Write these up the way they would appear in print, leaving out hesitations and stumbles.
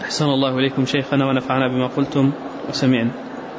أحسن الله إليكم شيخنا ونفعنا بما قلتم وسمعنا.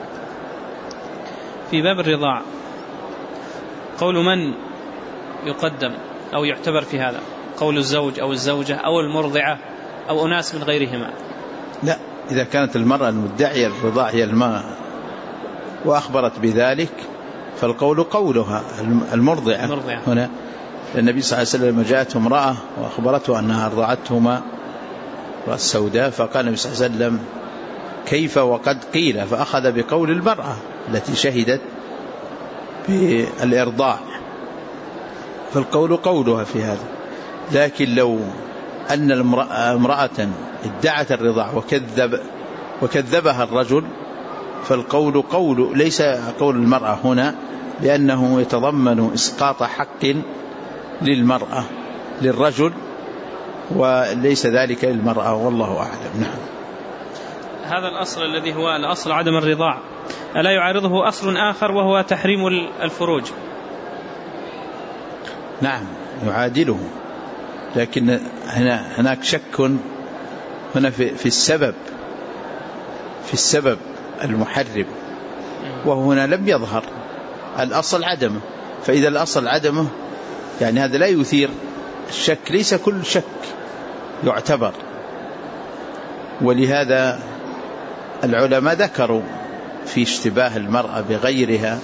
في باب الرضاع قول من يقدم أو يعتبر في هذا؟ قول الزوج أو الزوجة أو المرضعة أو أناس من غيرهما؟ لا، إذا كانت المرأة المدعية الرضاع هي المرأة وأخبرت بذلك فالقول قولها المرضعة. هنا النبي صلى الله عليه وسلم جاءته امرأة وأخبرته أنها أرضعتهما السوداء، فقال النبي صلى الله عليه وسلم كيف وقد قيل، فأخذ بقول المرأة التي شهدت بالإرضاع، فالقول قولها في هذا. لكن لو أن امرأة ادعت الرضاع وكذبها الرجل فالقول قول ليس قول المرأة هنا، لأنه يتضمن إسقاط حق للمرأة للرجل وليس ذلك للمرأة، والله أعلم. نعم. هذا الأصل الذي هو الأصل عدم الرضاع ألا يعارضه أصل آخر وهو تحريم الفروج؟ نعم يعادله، لكن هناك شك هنا في السبب المحرم، وهنا لم يظهر الأصل عدمه، فإذا الأصل عدمه يعني هذا لا يثير الشك، ليس كل شك يعتبر. ولهذا العلماء ذكروا في اشتباه المرأة بغيرها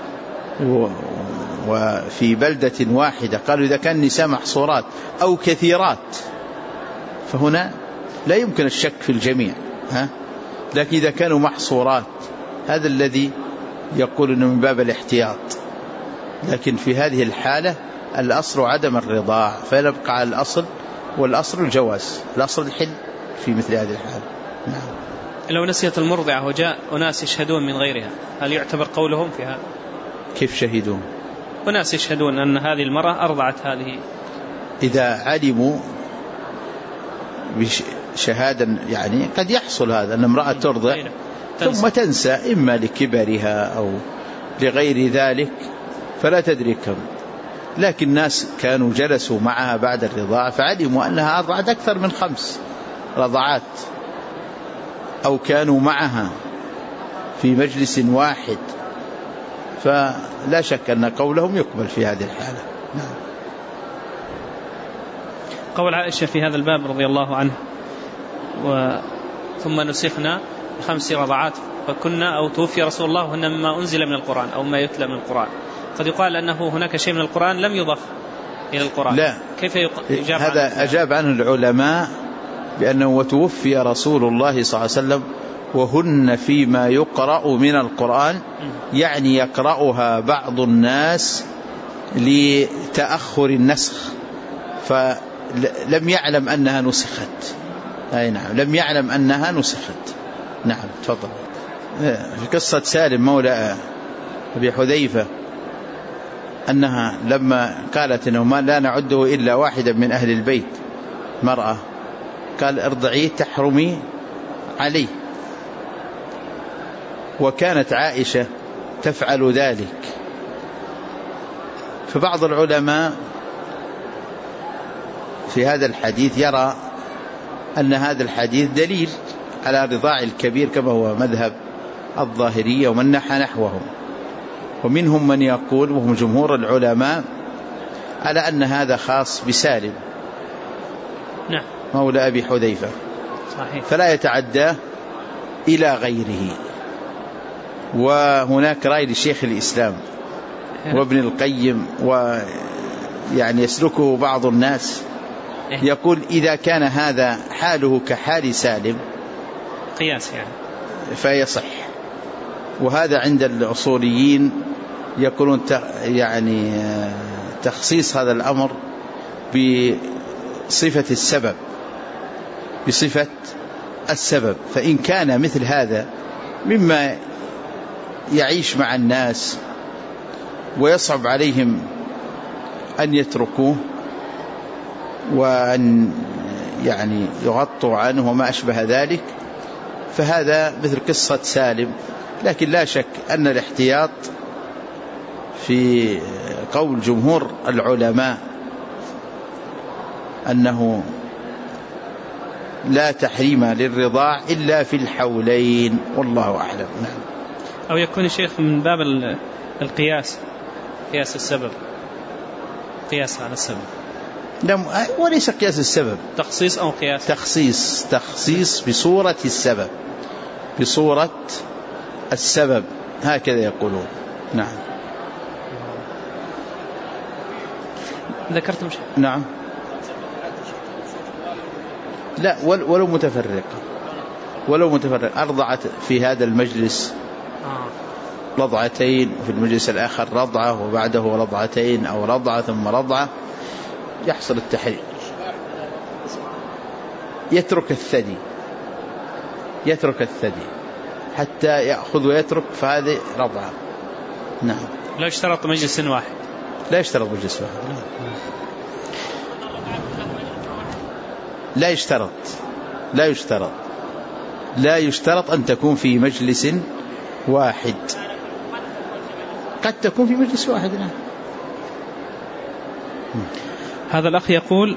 وفي بلدة واحدة قالوا إذا كان النساء محصورات أو كثيرات فهنا لا يمكن الشك في الجميع، لكن إذا كانوا محصورات هذا الذي يقول إنه من باب الاحتياط. لكن في هذه الحالة الأصل عدم الرضاع، فيبقى على الأصل، والأصل الجواز، الأصل الحل في مثل هذه الحالة. نعم. لو نسيت المرضعة وجاء أناس يشهدون من غيرها هل يعتبر قولهم في هذا؟ كيف شهدون؟ أناس يشهدون أن هذه المرأة أرضعت هذه، إذا علموا بشهادة يعني قد يحصل هذا أن امرأة ترضع ثم تنسى إما لكبرها أو لغير ذلك فلا تدري كم، لكن الناس كانوا جلسوا معها بعد الرضاعة فعلموا أنها أرضعت أكثر من 5 رضعات، أو كانوا معها في مجلس واحد، فلا شك أن قولهم يقبل في هذه الحالة. نعم. قول عائشة في هذا الباب رضي الله عنه ثم نسخنا 5 رضعات فكنا أو توفي رسول الله وهن مما أنزل من القرآن أو ما يتلى من القرآن، قد يقال أنه هناك شيء من القرآن لم يضف إلى القرآن. لا، كيف يجاب هذا أجاب عنه العلماء بأنه وتوفي رسول الله صلى الله عليه وسلم وهن فيما يقرأ من القرآن، يعني يقرأها بعض الناس لتأخر النسخ فلم يعلم أنها نسخت. أي نعم، لم يعلم أنها نسخت. نعم تفضل. في قصة سالم مولى أبي حذيفة أنها لما قالت إنه ما لا نعده إلا واحدا من أهل البيت مرأة، قال ارضعيه تحرمي عليه، وكانت عائشة تفعل ذلك. فبعض العلماء في هذا الحديث يرى أن هذا الحديث دليل على رضاع الكبير كما هو مذهب الظاهرية ومن نحى نحوهم، ومنهم من يقول وهم جمهور العلماء على أن هذا خاص بسالم نعم مولى أبي حذيفة صحيح، فلا يتعدى إلى غيره. وهناك رأي لشيخ الإسلام وابن القيم ويعني يسلكه بعض الناس يقول إذا كان هذا حاله كحال سالم قياس يعني فيصح. وهذا عند الأصوليين يقولون يعني تخصيص هذا الأمر بصفة السبب، فإن كان مثل هذا مما يعيش مع الناس ويصعب عليهم أن يتركوه وأن يعني يغطوا عنه وما أشبه ذلك، فهذا مثل قصة سالم. لكن لا شك أن الاحتياط في قول جمهور العلماء أنه لا تحريم للرضاع إلا في الحولين، والله أعلم. نعم. أو يكون الشيخ من باب القياس، قياس السبب، قياس على السبب. لا، وليس قياس السبب، تخصيص أو قياس؟ تخصيص بصورة السبب، بصورة السبب، هكذا يقولون. نعم. ذكرتم شيء؟ نعم. لا، ولو متفرقة أرضعت في هذا المجلس رضعتين، وفي المجلس الآخر رضعة، وبعده رضعتين أو رضعة ثم رضعة، يحصل التحريم. يترك الثدي حتى يأخذ ويترك، فهذه رضعة. نعم. لا يشترط مجلس واحد. لا يشترط مجلس واحد. لا يشترط أن تكون في مجلس واحد، قد تكون في مجلس واحد. نعم. هذا الأخ يقول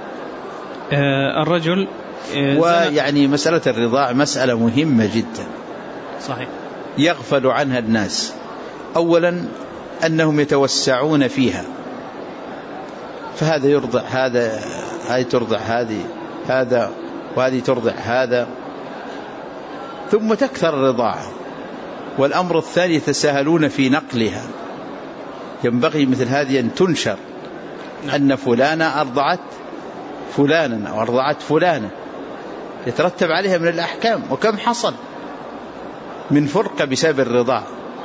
الرجل ويعني مسألة الرضاع مسألة مهمة جدا. صحيح. يغفل عنها الناس. أولا أنهم يتوسعون فيها، فهذا يرضع هذا، هذه ترضع هذا، وهذه ترضع هذا، ثم تكثر الرضاعة. والأمر الثاني يتساهلون في نقلها. ينبغي مثل هذه أن تنشر، أن فلانة أرضعت فلانا أو أرضعت فلانة، يترتب عليها من الأحكام. وكم حصل من فرقة بسبب الرضاع.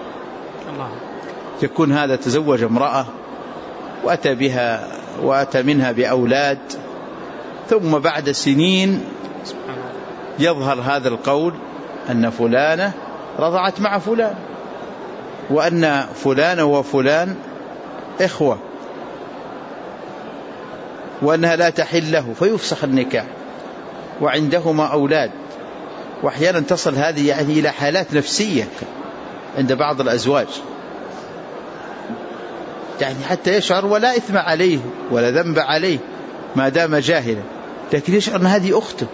يكون هذا تزوج امرأة وأتى منها بأولاد، ثم بعد سنين يظهر هذا القول أن فلانة رضعت مع فلان، وأن فلان وفلان إخوة، وأنها لا تحل له، فيفسخ النكاح وعندهما أولاد. وأحيانا تصل هذه يعني إلى حالات نفسية عند بعض الأزواج، يعني حتى يشعر ولا إثم عليه ولا ذنب عليه ما دام جاهلا، لكن يشعر أن هذه أخته.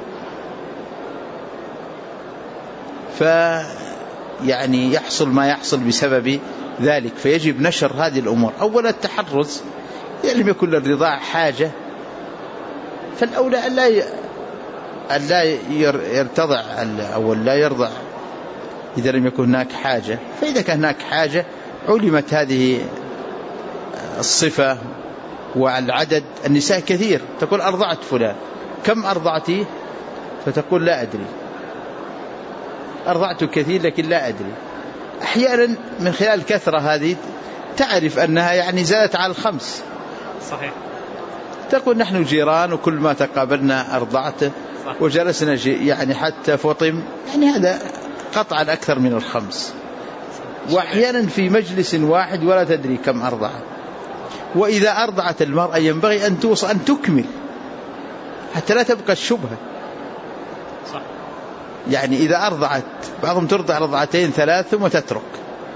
فيعني يحصل ما يحصل بسبب ذلك. فيجب نشر هذه الأمور. أولا التحرز، يعني لم يكن للرضاع حاجة، فالأولى أن لا يرتضع أو لا يرضع إذا لم يكن هناك حاجة. فإذا كان هناك حاجة علمت هذه الصفة والعدد. النساء كثير تقول أرضعت فلان، كم أرضعتي؟ فتقول لا أدري، أرضعت كثير لكن لا أدري. أحيانا من خلال الكثرة هذه تعرف أنها يعني زادت على 5. صحيح. تقول نحن جيران وكل ما تقابلنا أرضعته وجلسنا يعني حتى فطم، يعني هذا قطعا أكثر من 5. وأحيانا في مجلس واحد ولا تدري كم أرضعت. وإذا أرضعت المرأة ينبغي أن توصل أن تكمل حتى لا تبقى الشبهة. صح. يعني إذا أرضعت، بعضهم ترضع رضعتين 3 ثم تترك.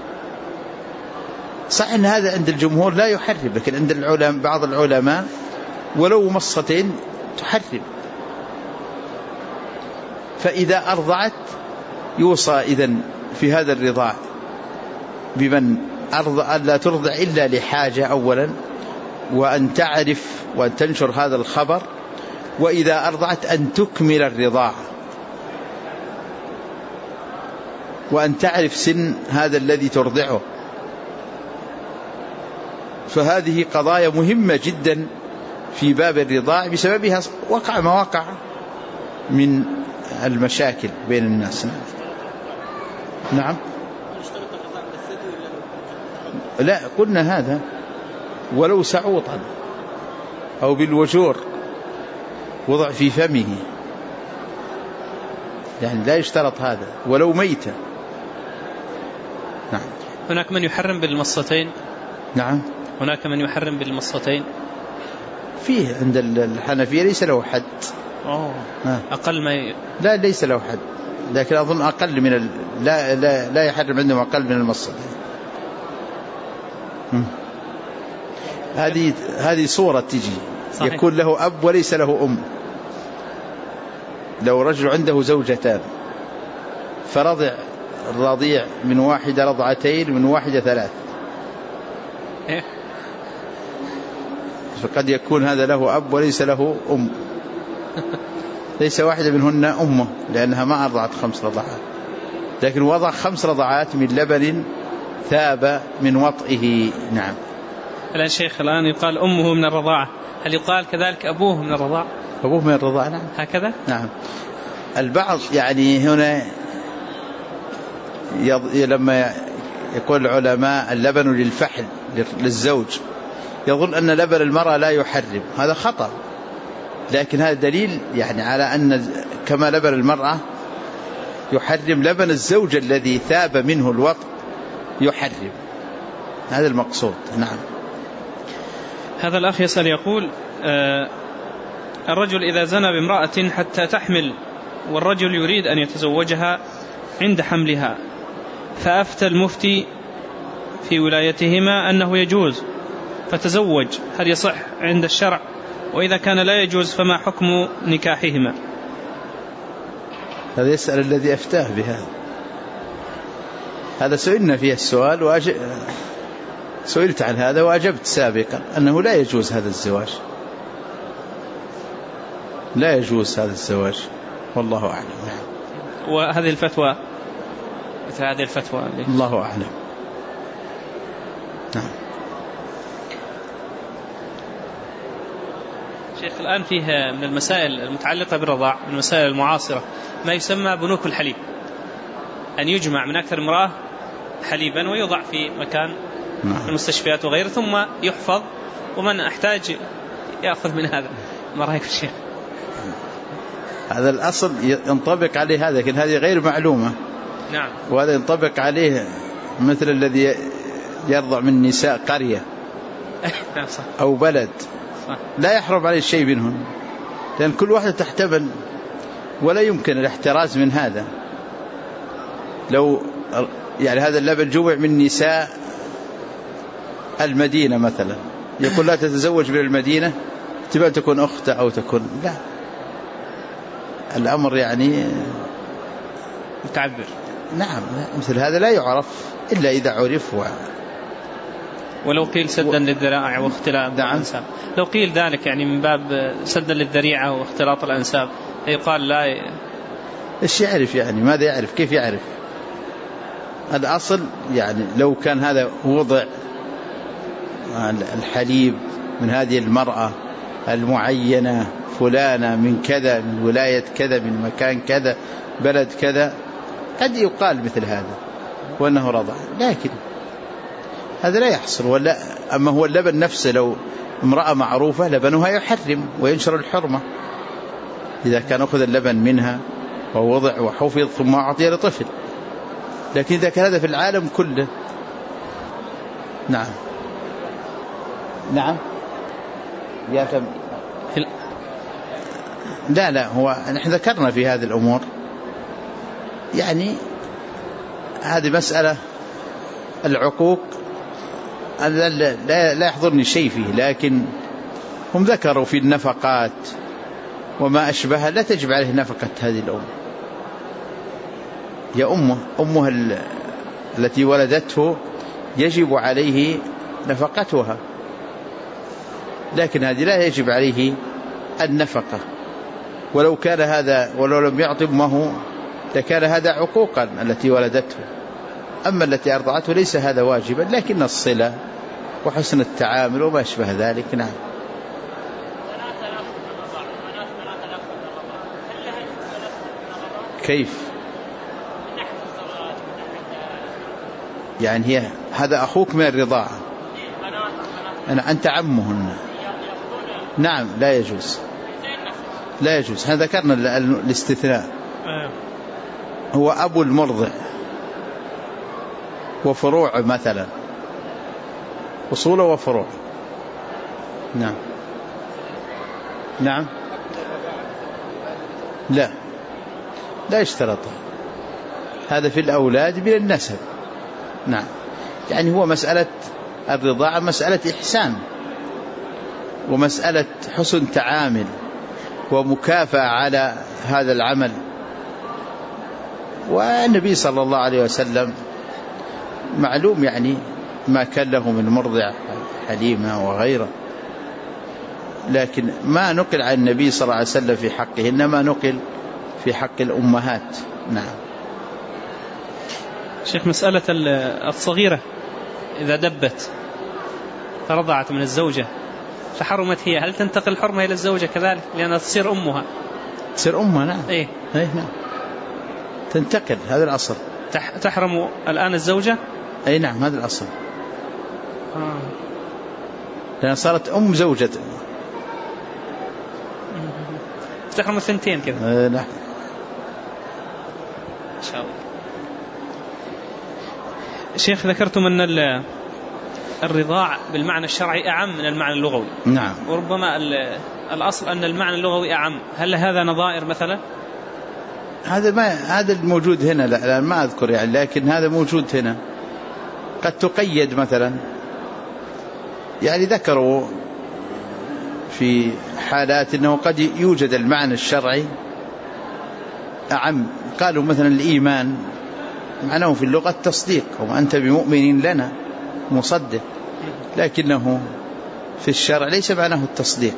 صح أن هذا عند الجمهور لا يحرم، لكن عند بعض العلماء ولو مصتين تحرم. فإذا أرضعت يوصى إذن في هذا الرضاع بمن أرضع لا ترضع إلا لحاجة أولا، وأن تعرف وأن تنشر هذا الخبر. وإذا أرضعت أن تكمل الرضاعة، وأن تعرف سن هذا الذي ترضعه. فهذه قضايا مهمة جدا في باب الرضاع، بسببها وقع ما وقع من المشاكل بين الناس. نعم. لا، قلنا هذا ولو سعوطا أو بالوجور وضع في فمه، يعني لا يشترط هذا، ولو ميتا. نعم. هناك من يحرم بالمصتين. نعم. هناك من يحرم بالمصتين. فيه عند الحنفية ليس له حد. أقل ما لا، ليس له حد، لكن أظن أقل من لا يحرم عندهم أقل من المصتين. هذه صورة تجي. صحيح. يكون له أب وليس له أم. لو رجل عنده زوجتان فرضع الرضيع من واحدة رضعتين من واحدة 3، فقد يكون هذا له أب وليس له أم، ليس واحدة منهن أمه لأنها ما أرضعت 5 رضعات، لكن وضع 5 رضعات من لبن ثاب من وطئه. نعم. الآن شيخ الآن يقال أمه من الرضاعة، هل يقال كذلك أبوه من الرضاعة؟ أبوه من الرضاعة، نعم. هكذا؟ نعم. البعض يعني هنا لما يقول العلماء اللبن للفحل للزوج يظن أن لبن المرأة لا يحرم، هذا خطأ، لكن هذا دليل يعني على أن كما لبن المرأة يحرم لبن الزوج الذي ثاب منه الوطء يحرم، هذا المقصود. نعم. هذا الأخ يسأل يقول الرجل إذا زنى بامرأة حتى تحمل والرجل يريد أن يتزوجها عند حملها، فأفتى المفتي في ولايتهما أنه يجوز فتزوج، هل يصح عند الشرع؟ وإذا كان لا يجوز فما حكم نكاحهما؟ هذا يسأل الذي أفتاه بهذا، هذا سئلنا فيه السؤال سئلت عن هذا وأجبت سابقا أنه لا يجوز هذا الزواج، لا يجوز هذا الزواج، والله أعلم. وهذه الفتوى مثل هذه الفتوى الله أعلم. نعم. شيخ الآن فيه من المسائل المتعلقة بالرضاع من المسائل المعاصرة ما يسمى بنوك الحليب، أن يجمع من أكثر امرأة حليبا ويوضع في مكان في المستشفيات وغيره ثم يحفظ، ومن أحتاج يأخذ من هذا. ما رأيك الشيخ؟ هذا الأصل ينطبق عليه هذا، لكن هذه غير معلومة. نعم. وهذا ينطبق عليه مثل الذي يرضع من نساء قرية أو بلد، لا يحرم عليه شيء منهم، لأن كل واحدة تحتمل ولا يمكن الاحتراز من هذا. لو يعني هذا اللبن جمع من نساء المدينة مثلا، يقول لا تتزوج من المدينة تبقى تكون أخته أو تكون لا، الأمر يعني متعبر. نعم. مثل هذا لا يعرف إلا إذا عرف ولو قيل سدا للذرائع واختلاط الأنساب، لو قيل ذلك يعني من باب سدا للذريعة واختلاط الأنساب يقال لا إيش يعرف يعني؟ ماذا يعرف؟ كيف يعرف؟ الأصل يعني لو كان هذا وضع الحليب من هذه المرأة المعينة فلانة من كذا من ولاية كذا من مكان كذا بلد كذا قد يقال مثل هذا وأنه رضع، لكن هذا لا يحصل. ولا أما هو اللبن نفسه لو امرأة معروفة لبنها يحرم وينشر الحرمة إذا كان أخذ اللبن منها ووضع وحفظ ثم أعطي لطفل، لكن إذا كان هذا في العالم كله. نعم. نعم. لا هو نحن ذكرنا في هذه الأمور، يعني هذه مسألة العقوق لا يحضرني شيء فيه، لكن هم ذكروا في النفقات وما أشبه لا تجب عليه نفقة هذه الأم. يا أمه التي ولدته يجب عليه نفقتها، لكن هذه لا يجب عليه النفقة، ولو كان هذا ولو لم يعطي أمه لكان هذا عقوقا التي ولدته. أما التي أرضعته ليس هذا واجبا، لكن الصلة وحسن التعامل وما أشبه ذلك. نعم. كيف يعني؟ هي هذا أخوك من الرضاعة، أنت عمهن. نعم لا يجوز، لا يجوز. هذا ذكرنا الاستثناء، هو أبو المرضع وفروع مثلا، أصول وفروع. نعم. نعم. لا يشترط هذا في الأولاد من النسب. نعم. يعني هو مسألة الرضاعة مسألة إحسان ومسألة حسن تعامل ومكافأة على هذا العمل. والنبي صلى الله عليه وسلم معلوم يعني ما كان له من مرضع حليمة وغيره، لكن ما نقل عن النبي صلى الله عليه وسلم في حقه إنما نقل في حق الأمهات. نعم. شيخ، مسألة الصغيرة إذا دبت فرضعت من الزوجة فحرمت هي، هل تنتقل الحرمة إلى الزوجة كذلك لأنها تصير أمها؟ تصير أمها. نعم. إيه نعم، تنتقل. هذا الأصل. تحرم الآن الزوجة؟ أي نعم، هذا الأصل. لأنها صارت أم زوجة. تحرم الثنتين كذا. نعم إن شاء الله. شيخ، ذكرتم أن الرضاع بالمعنى الشرعي أعم من المعنى اللغوي. نعم. وربما الأصل أن المعنى اللغوي أعم، هل هذا نظائر مثلا؟ هذا الموجود هنا، لا ما أذكر يعني، لكن هذا موجود هنا. قد تقيد مثلا، يعني ذكروا في حالات أنه قد يوجد المعنى الشرعي أعم. قالوا مثلا الإيمان معناه في اللغة التصديق، وما أنت بمؤمن لنا مصدق، لكنه في الشرع ليس معناه التصديق.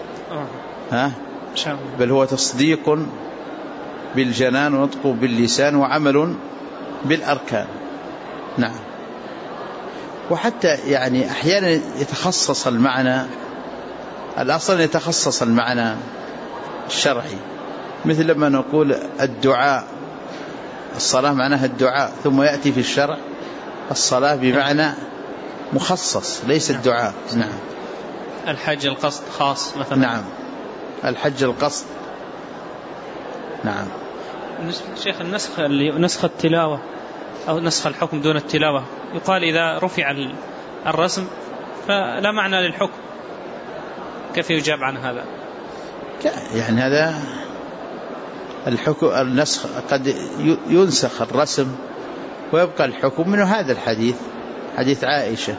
بل هو تصديق بالجنان ونطق باللسان وعمل بالأركان. نعم. وحتى يعني أحيانا يتخصص المعنى، الأصل يتخصص المعنى الشرعي، مثل لما نقول الدعاء، الصلاة معناها الدعاء، ثم يأتي في الشرع الصلاة بمعنى مخصص ليس الدعاء. نعم. الحج القصد خاص مثلا. نعم، الحج القصد. نعم. شيخ، النسخ اللي نسخ التلاوة أو نسخ الحكم دون التلاوة، يقال إذا رفع الرسم فلا معنى للحكم، كيف يجاب عن هذا؟ يعني هذا الحكم النسخ قد ينسخ الرسم ويبقى الحكم منه. هذا الحديث حديث عائشة.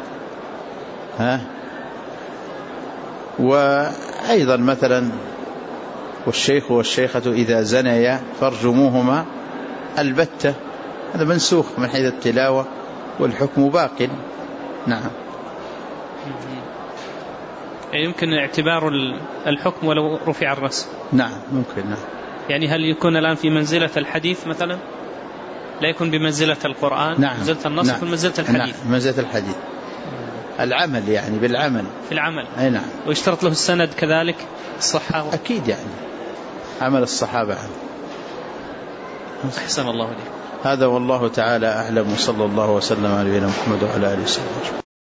وأيضا مثلا والشيخ والشيخة إذا زنيا فارجموهما البتة، هذا منسوخ من حيث التلاوة والحكم باق. نعم. يمكن اعتبار الحكم ولو رفع الرسم. نعم ممكن. نعم. يعني هل يكون الآن في منزلة الحديث مثلا، لا يكون بمنزلة القرآن؟ نعم. منزلة النص. نعم. في منزلة الحديث. نعم. منزلة الحديث. العمل يعني بالعمل في العمل. أي نعم. ويشترط له السند كذلك الصحة. أكيد يعني عمل الصحابة. أحسن الله عليك. هذا والله تعالى أعلم، وصلى الله وسلم على نبينا محمد وعلى آله وسلم.